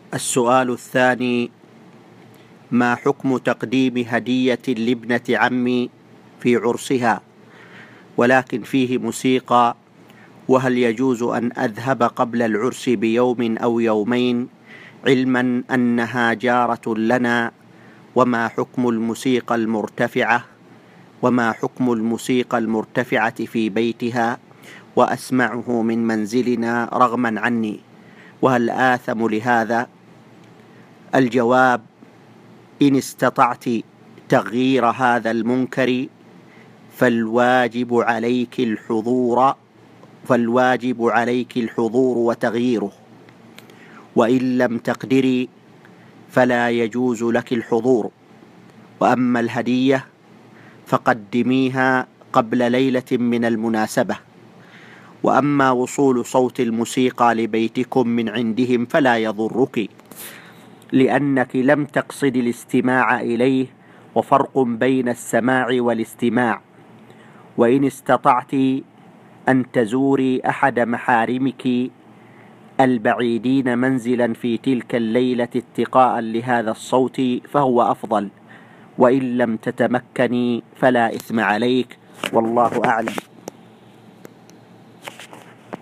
السؤال الثاني: ما حكم تقديم هدية لابنة عمي في عرسها ولكن فيه موسيقى، وهل يجوز أن أذهب قبل العرس بيوم أو يومين علما أنها جارة لنا؟ وما حكم الموسيقى المرتفعة في بيتها وأسمعه من منزلنا رغما عني، وهل آثم لهذا؟ الجواب: إن استطعت تغيير هذا المنكر فالواجب عليك الحضور وتغييره، وإن لم تقدري فلا يجوز لك الحضور. وأما الهدية فقدميها قبل ليلة من المناسبة. وأما وصول صوت الموسيقى لبيتكم من عندهم فلا يضرك، لأنك لم تقصد الاستماع إليه، وفرق بين السماع والاستماع. وإن استطعت أن تزوري أحد محارمك البعيدين منزلا في تلك الليلة اتقاء لهذا الصوت فهو أفضل، وإن لم تتمكني فلا إثم عليك، والله أعلم.